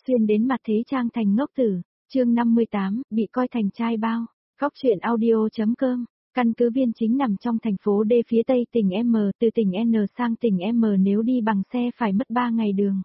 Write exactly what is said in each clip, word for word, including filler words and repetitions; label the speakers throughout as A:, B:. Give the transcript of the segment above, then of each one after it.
A: Xuyên đến mặt thế trang thành ngốc tử, chương năm mươi tám, bị coi thành trai bao. Góc truyện audio.com, căn cứ Viên Chính nằm trong thành phố D phía tây tỉnh M, từ tỉnh N sang tỉnh M nếu đi bằng xe phải mất ba ngày đường.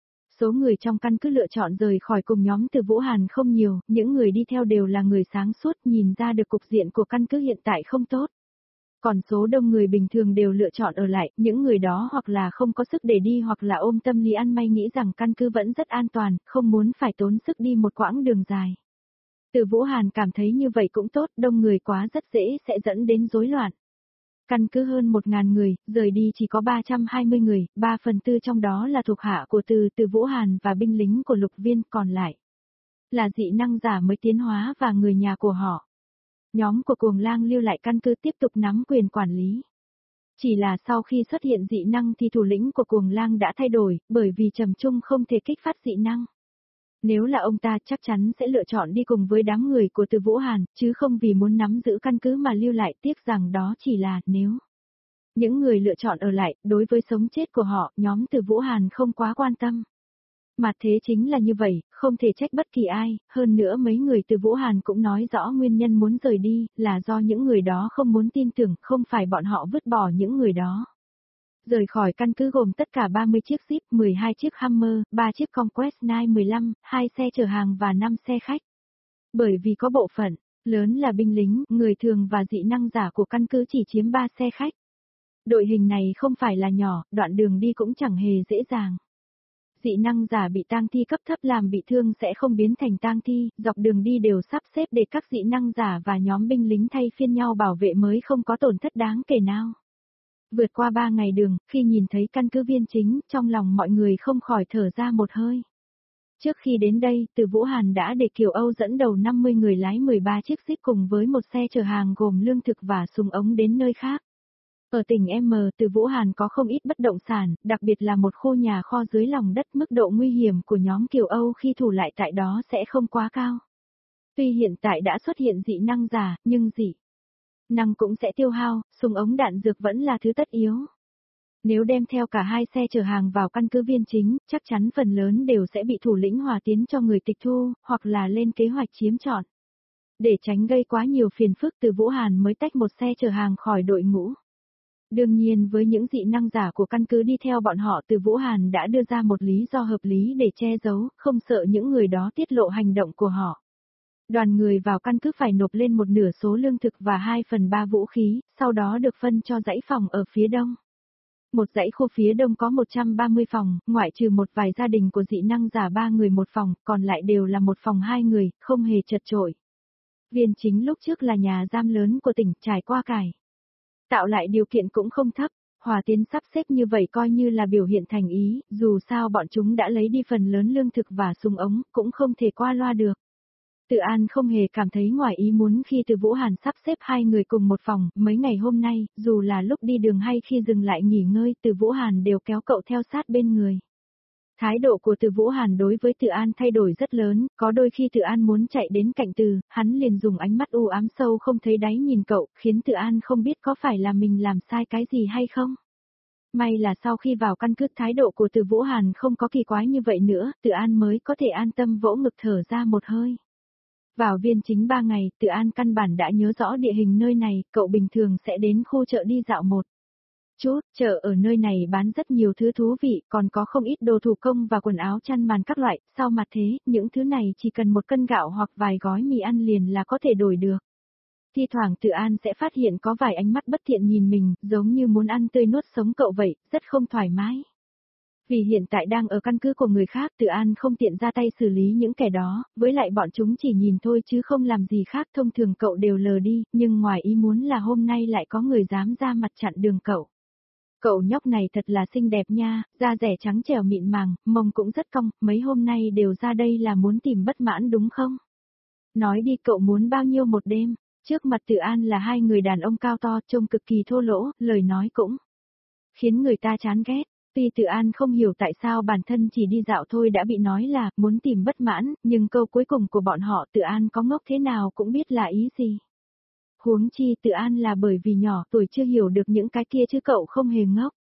A: Số người trong căn cứ lựa chọn rời khỏi cùng nhóm Từ Vũ Hàn không nhiều, những người đi theo đều là người sáng suốt, nhìn ra được cục diện của căn cứ hiện tại không tốt. Còn số đông người bình thường đều lựa chọn ở lại, những người đó hoặc là không có sức để đi hoặc là ôm tâm lý ăn may nghĩ rằng căn cứ vẫn rất an toàn, không muốn phải tốn sức đi một quãng đường dài. Từ Vũ Hàn cảm thấy như vậy cũng tốt, đông người quá rất dễ sẽ dẫn đến rối loạn. Căn cứ hơn một ngàn người, rời đi chỉ có ba trăm hai mươi người, ba phần tư trong đó là thuộc hạ của Từ Từ Vũ Hàn và binh lính của Lục Viên, còn lại là dị năng giả mới tiến hóa và người nhà của họ. Nhóm của Cuồng Lang lưu lại căn cứ tiếp tục nắm quyền quản lý. Chỉ là sau khi xuất hiện dị năng thì thủ lĩnh của Cuồng Lang đã thay đổi, bởi vì Trầm Trung không thể kích phát dị năng. Nếu là ông ta chắc chắn sẽ lựa chọn đi cùng với đám người của Từ Vũ Hàn, chứ không vì muốn nắm giữ căn cứ mà lưu lại, tiếc rằng đó chỉ là nếu. Những người lựa chọn ở lại, đối với sống chết của họ, nhóm Từ Vũ Hàn không quá quan tâm. Mà thế chính là như vậy, không thể trách bất kỳ ai, hơn nữa mấy người Từ Vũ Hàn cũng nói rõ nguyên nhân muốn rời đi, là do những người đó không muốn tin tưởng, không phải bọn họ vứt bỏ những người đó. Rời khỏi căn cứ gồm tất cả ba mươi chiếc Jeep, mười hai chiếc Hummer, ba chiếc Conquest chín mười lăm, hai xe chở hàng và năm xe khách. Bởi vì có bộ phận lớn là binh lính, người thường và dị năng giả của căn cứ chỉ chiếm ba xe khách. Đội hình này không phải là nhỏ, đoạn đường đi cũng chẳng hề dễ dàng. Dị năng giả bị tang thi cấp thấp làm bị thương sẽ không biến thành tang thi, dọc đường đi đều sắp xếp để các dị năng giả và nhóm binh lính thay phiên nhau bảo vệ mới không có tổn thất đáng kể nào. Vượt qua ba ngày đường, khi nhìn thấy căn cứ Viên Chính, trong lòng mọi người không khỏi thở ra một hơi. Trước khi đến đây, Từ Vũ Hàn đã để Kiều Âu dẫn đầu năm mươi người lái mười ba chiếc Jeep cùng với một xe chở hàng gồm lương thực và súng ống đến nơi khác. Ở tỉnh M, Từ Vũ Hàn có không ít bất động sản, đặc biệt là một khu nhà kho dưới lòng đất, mức độ nguy hiểm của nhóm Kiều Âu khi thủ lại tại đó sẽ không quá cao. Tuy hiện tại đã xuất hiện dị năng giả, nhưng dị năng cũng sẽ tiêu hao, súng ống đạn dược vẫn là thứ tất yếu. Nếu đem theo cả hai xe chở hàng vào căn cứ Viên Chính, chắc chắn phần lớn đều sẽ bị thủ lĩnh Hòa Tiến cho người tịch thu, hoặc là lên kế hoạch chiếm trọn. Để tránh gây quá nhiều phiền phức, Từ Vũ Hàn mới tách một xe chở hàng khỏi đội ngũ. Đương nhiên với những dị năng giả của căn cứ đi theo bọn họ, Từ Vũ Hàn đã đưa ra một lý do hợp lý để che giấu, không sợ những người đó tiết lộ hành động của họ. Đoàn người vào căn cứ phải nộp lên một nửa số lương thực và hai phần ba vũ khí, sau đó được phân cho dãy phòng ở phía đông. Một dãy khu phía đông có một trăm ba mươi phòng, ngoại trừ một vài gia đình của dị năng giả ba người một phòng, còn lại đều là một phòng hai người, không hề chật chội. Viên Chính lúc trước là nhà giam lớn của tỉnh, trải qua cải tạo lại điều kiện cũng không thấp. Hòa Tiến sắp xếp như vậy coi như là biểu hiện thành ý, dù sao bọn chúng đã lấy đi phần lớn lương thực và súng ống, cũng không thể qua loa được. Từ An không hề cảm thấy ngoài ý muốn khi Từ Vũ Hàn sắp xếp hai người cùng một phòng, mấy ngày hôm nay, dù là lúc đi đường hay khi dừng lại nghỉ ngơi, Từ Vũ Hàn đều kéo cậu theo sát bên người. Thái độ của Từ Vũ Hàn đối với Từ An thay đổi rất lớn, có đôi khi Từ An muốn chạy đến cạnh Từ, hắn liền dùng ánh mắt u ám sâu không thấy đáy nhìn cậu, khiến Từ An không biết có phải là mình làm sai cái gì hay không. May là sau khi vào căn cứ thái độ của Từ Vũ Hàn không có kỳ quái như vậy nữa, Từ An mới có thể an tâm vỗ ngực thở ra một hơi. Vào Viên Chính ba ngày, Từ An căn bản đã nhớ rõ địa hình nơi này, cậu bình thường sẽ đến khu chợ đi dạo một chút, chợ ở nơi này bán rất nhiều thứ thú vị, còn có không ít đồ thủ công và quần áo chăn màn các loại, sau mặt thế, những thứ này chỉ cần một cân gạo hoặc vài gói mì ăn liền là có thể đổi được. Thi thoảng Từ An sẽ phát hiện có vài ánh mắt bất thiện nhìn mình, giống như muốn ăn tươi nuốt sống cậu vậy, rất không thoải mái. Vì hiện tại đang ở căn cứ của người khác, Từ An không tiện ra tay xử lý những kẻ đó, với lại bọn chúng chỉ nhìn thôi chứ không làm gì khác, thông thường cậu đều lờ đi, nhưng ngoài ý muốn là hôm nay lại có người dám ra mặt chặn đường cậu. Cậu nhóc này thật là xinh đẹp nha, da rẻ trắng trẻo mịn màng, mông cũng rất cong, mấy hôm nay đều ra đây là muốn tìm bất mãn đúng không? Nói đi, cậu muốn bao nhiêu một đêm? Trước mặt Từ An là hai người đàn ông cao to, trông cực kỳ thô lỗ, lời nói cũng khiến người ta chán ghét. Tuy Từ An không hiểu tại sao bản thân chỉ đi dạo thôi đã bị nói là muốn tìm bất mãn, nhưng câu cuối cùng của bọn họ Từ An có ngốc thế nào cũng biết là ý gì. Huống chi Từ An là bởi vì nhỏ tuổi chưa hiểu được những cái kia chứ cậu không hề ngốc.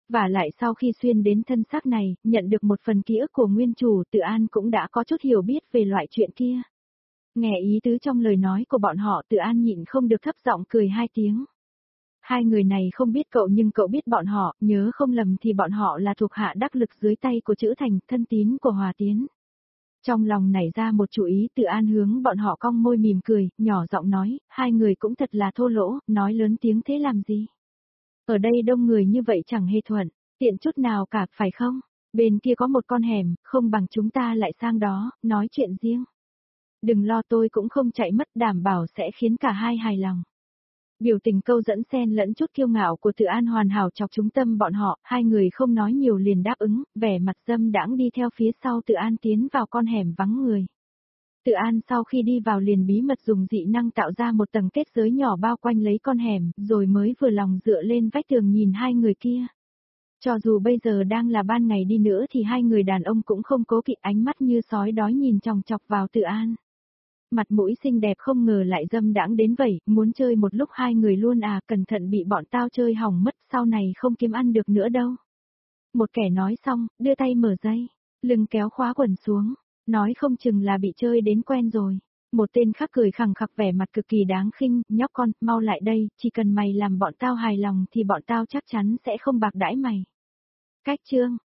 A: Và lại sau khi xuyên đến thân xác này, nhận được một phần ký ức của nguyên chủ, Tự An cũng đã có chút hiểu biết về loại chuyện kia. Nghe ý tứ trong lời nói của bọn họ, Tự An nhịn không được thấp giọng cười hai tiếng. Hai người này không biết cậu nhưng cậu biết bọn họ, nhớ không lầm thì bọn họ là thuộc hạ đắc lực dưới tay của Trữ Thành, thân tín của Hòa Tiến. Trong lòng nảy ra một chủ ý, Tự An hướng bọn họ cong môi mỉm cười, nhỏ giọng nói, hai người cũng thật là thô lỗ, nói lớn tiếng thế làm gì? Ở đây đông người như vậy chẳng hề thuận, tiện chút nào cả, phải không? Bên kia có một con hẻm, không bằng chúng ta lại sang đó, nói chuyện riêng. Đừng lo, tôi cũng không chạy mất, đảm bảo sẽ khiến cả hai hài lòng. Biểu tình câu dẫn xen lẫn chút kiêu ngạo của Tự An hoàn hảo chọc trúng tâm bọn họ, hai người không nói nhiều liền đáp ứng, vẻ mặt dâm đãng đi theo phía sau Tự An tiến vào con hẻm vắng người. Tự An sau khi đi vào liền bí mật dùng dị năng tạo ra một tầng kết giới nhỏ bao quanh lấy con hẻm, rồi mới vừa lòng dựa lên vách tường nhìn hai người kia. Cho dù bây giờ đang là ban ngày đi nữa thì hai người đàn ông cũng không cố kỵ, ánh mắt như sói đói nhìn chòng chọc vào Tự An. Mặt mũi xinh đẹp không ngờ lại dâm đãng đến vậy, muốn chơi một lúc hai người luôn à, cẩn thận bị bọn tao chơi hỏng mất, sau này không kiếm ăn được nữa đâu. Một kẻ nói xong, đưa tay mở dây, lưng kéo khóa quần xuống, nói không chừng là bị chơi đến quen rồi. Một tên khác cười khẳng khặc vẻ mặt cực kỳ đáng khinh, nhóc con, mau lại đây, chỉ cần mày làm bọn tao hài lòng thì bọn tao chắc chắn sẽ không bạc đãi mày. Cách chương